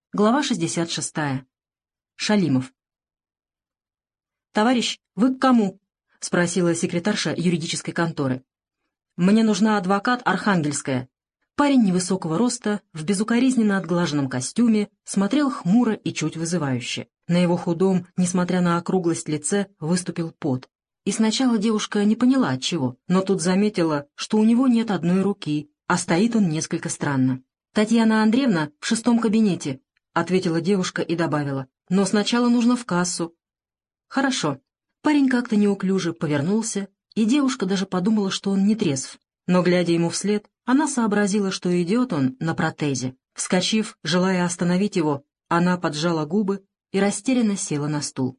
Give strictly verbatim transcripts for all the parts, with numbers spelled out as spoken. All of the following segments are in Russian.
Глава шестьдесят шестая. Шалимов. «Товарищ, вы к кому?» — спросила секретарша юридической конторы. «Мне нужна адвокат Архангельская». Парень невысокого роста, в безукоризненно отглаженном костюме, смотрел хмуро и чуть вызывающе. На его худом, несмотря на округлость лице, выступил пот. И сначала девушка не поняла отчего, но тут заметила, что у него нет одной руки, а стоит он несколько странно. «Татьяна Андреевна в шестом кабинете», — ответила девушка и добавила. «Но сначала нужно в кассу». «Хорошо». Парень как-то неуклюже повернулся, и девушка даже подумала, что он не трезв. Но, глядя ему вслед, она сообразила, что идет он на протезе. Вскочив, желая остановить его, она поджала губы и растерянно села на стул.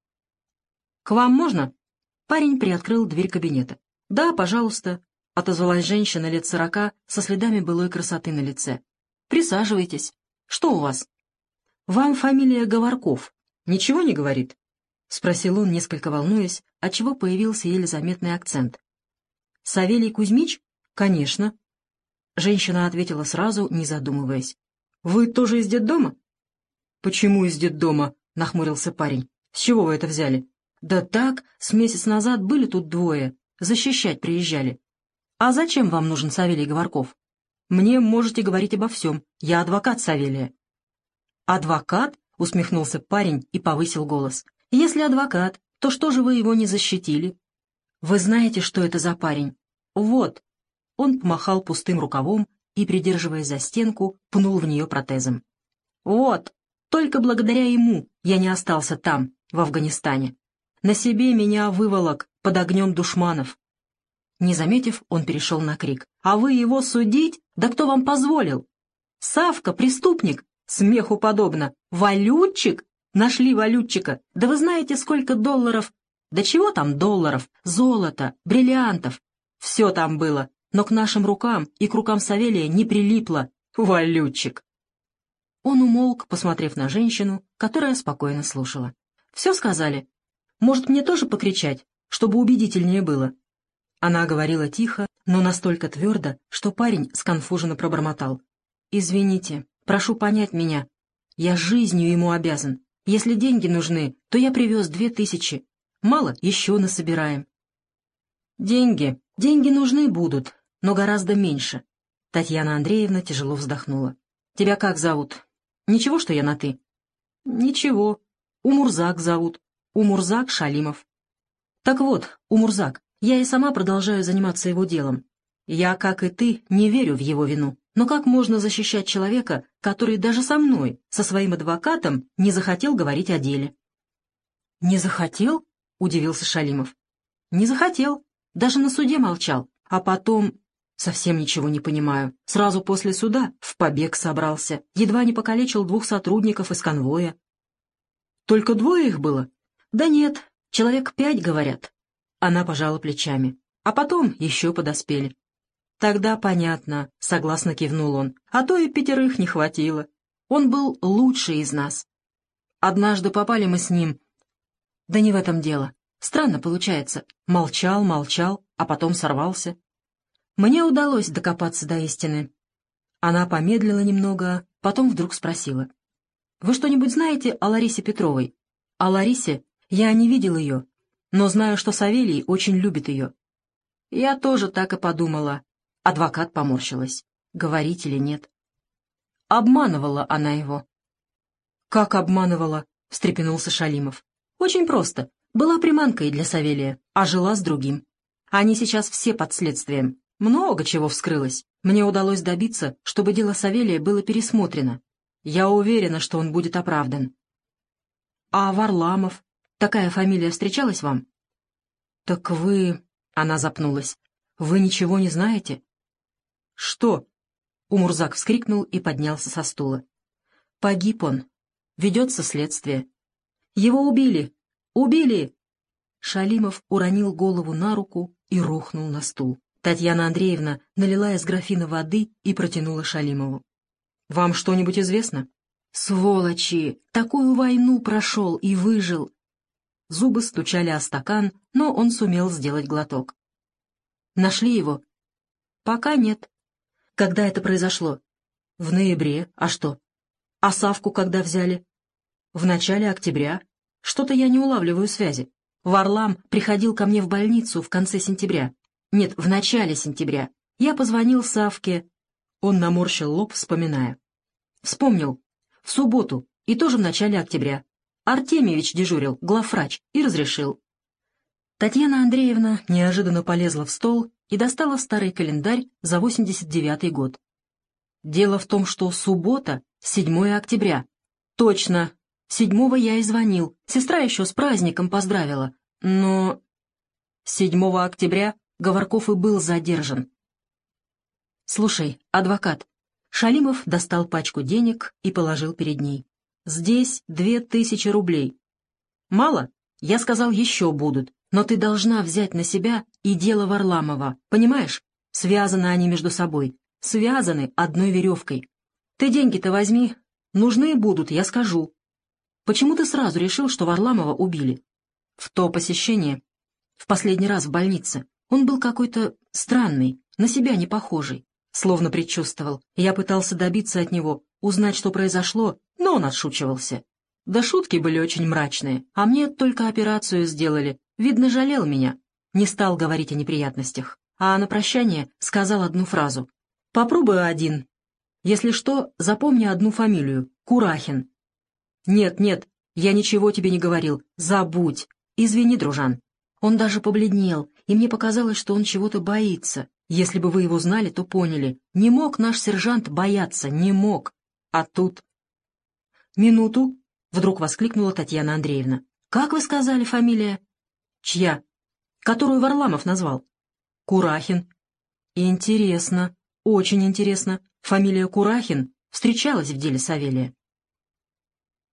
«К вам можно?» Парень приоткрыл дверь кабинета. «Да, пожалуйста», — отозвалась женщина лет сорока со следами былой красоты на лице. «Присаживайтесь. Что у вас?» «Вам фамилия Говорков. Ничего не говорит?» — спросил он, несколько волнуясь, отчего появился еле заметный акцент. «Савелий Кузьмич? Конечно». Женщина ответила сразу, не задумываясь. «Вы тоже из детдома?» «Почему из детдома?» — нахмурился парень. «С чего вы это взяли?» «Да так, с месяц назад были тут двое, защищать приезжали». «А зачем вам нужен Савелий Говорков?» «Мне можете говорить обо всем. Я адвокат Савелия». «Адвокат?» — усмехнулся парень и повысил голос. «Если адвокат, то что же вы его не защитили?» «Вы знаете, что это за парень?» «Вот». Он помахал пустым рукавом и, придерживаясь за стенку, пнул в нее протезом. «Вот, только благодаря ему я не остался там, в Афганистане. На себе меня выволок под огнем душманов». Не заметив, он перешел на крик. «А вы его судить? Да кто вам позволил? Савка, преступник, смеху подобно. Валютчик? Нашли валютчика. Да вы знаете, сколько долларов? Да чего там долларов? Золота, бриллиантов. Все там было, но к нашим рукам и к рукам Савелия не прилипло. Валютчик». Он умолк, посмотрев на женщину, которая спокойно слушала. «Все сказали? Может, мне тоже покричать, чтобы убедительнее было?» Она говорила тихо, но настолько твердо, что парень сконфуженно пробормотал. «Извините, прошу понять меня. Я жизнью ему обязан. Если деньги нужны, то я привез две тысячи. Мало, еще насобираем». «Деньги, деньги нужны будут, но гораздо меньше». Татьяна Андреевна тяжело вздохнула. «Тебя как зовут? Ничего, что я на «ты»?» «Ничего. Умурзак зовут. Умурзак Шалимов». «Так вот, Умурзак, я и сама продолжаю заниматься его делом. Я, как и ты, не верю в его вину. Но как можно защищать человека, который даже со мной, со своим адвокатом, не захотел говорить о деле?» «Не захотел?» — удивился Шалимов. «Не захотел. Даже на суде молчал. А потом... Совсем ничего не понимаю. Сразу после суда в побег собрался. Едва не покалечил двух сотрудников из конвоя». «Только двое их было?» «Да нет, человек пять, говорят». Она пожала плечами. «А потом еще подоспели». «Тогда понятно», — согласно кивнул он. «А то и пятерых не хватило. Он был лучший из нас. Однажды попали мы с ним. Да не в этом дело. Странно получается. Молчал, молчал, а потом сорвался. Мне удалось докопаться до истины». Она помедлила немного, потом вдруг спросила. «Вы что-нибудь знаете о Ларисе Петровой?» «О Ларисе? Я не видел ее, но знаю, что Савелий очень любит ее». «Я тоже так и подумала». Адвокат поморщилась. Говорить или нет? Обманывала она его. «Как обманывала?» — встрепенулся Шалимов. «Очень просто. Была приманкой для Савелия, а жила с другим. Они сейчас все под следствием. Много чего вскрылось. Мне удалось добиться, чтобы дело Савелия было пересмотрено. Я уверена, что он будет оправдан». «А Варламов? Такая фамилия встречалась вам?» «Так вы...» — она запнулась. «Вы ничего не знаете?» «Что?» — Умурзак вскрикнул и поднялся со стула. «Погиб он. Ведется следствие. Его убили! Убили!» Шалимов уронил голову на руку и рухнул на стул. Татьяна Андреевна налила из графина воды и протянула Шалимову. «Вам что-нибудь известно?» «Сволочи! Такую войну прошел и выжил!» Зубы стучали о стакан, но он сумел сделать глоток. «Нашли его?» «Пока нет». «Когда это произошло?» «В ноябре. А что?» А Савку когда взяли? В начале октября. Что-то я не улавливаю связи. Варлам приходил ко мне в больницу в конце сентября. Нет, в начале сентября. Я позвонил Савке. Он наморщил лоб, вспоминая. Вспомнил. В субботу, и тоже в начале октября. Артемьевич дежурил, главврач, и разрешил. Татьяна Андреевна неожиданно полезла в стол и достала старый календарь за восемьдесят девятый год. Дело в том, что суббота, седьмое октября. Точно, седьмого я и звонил. Сестра еще с праздником поздравила. Но седьмого октября Говорков и был задержан. «Слушай, адвокат». Шалимов достал пачку денег и положил перед ней. «Здесь две тысячи рублей. Мало? Я сказал, еще будут. Но ты должна взять на себя и дело Варламова. Понимаешь? Связаны они между собой. Связаны одной веревкой. Ты деньги-то возьми. Нужны будут, я скажу. Почему ты сразу решил, что Варламова убили? В то посещение, в последний раз в больнице, он был какой-то странный, на себя не похожий. Словно предчувствовал. Я пытался добиться от него, узнать, что произошло, но он отшучивался. Да шутки были очень мрачные, а мне только операцию сделали. Видно, жалел меня. Не стал говорить о неприятностях. А на прощание сказал одну фразу. «Попробую один. Если что, запомни одну фамилию. Курахин». «Нет, нет, я ничего тебе не говорил. Забудь. Извини, дружан». Он даже побледнел, и мне показалось, что он чего-то боится. Если бы вы его знали, то поняли. Не мог наш сержант бояться, не мог. А тут... «Минуту!» — вдруг воскликнула Татьяна Андреевна. «Как вы сказали фамилия?» «Чья?» «Которую Варламов назвал». «Курахин». «Интересно, очень интересно. Фамилия Курахин встречалась в деле Савелия».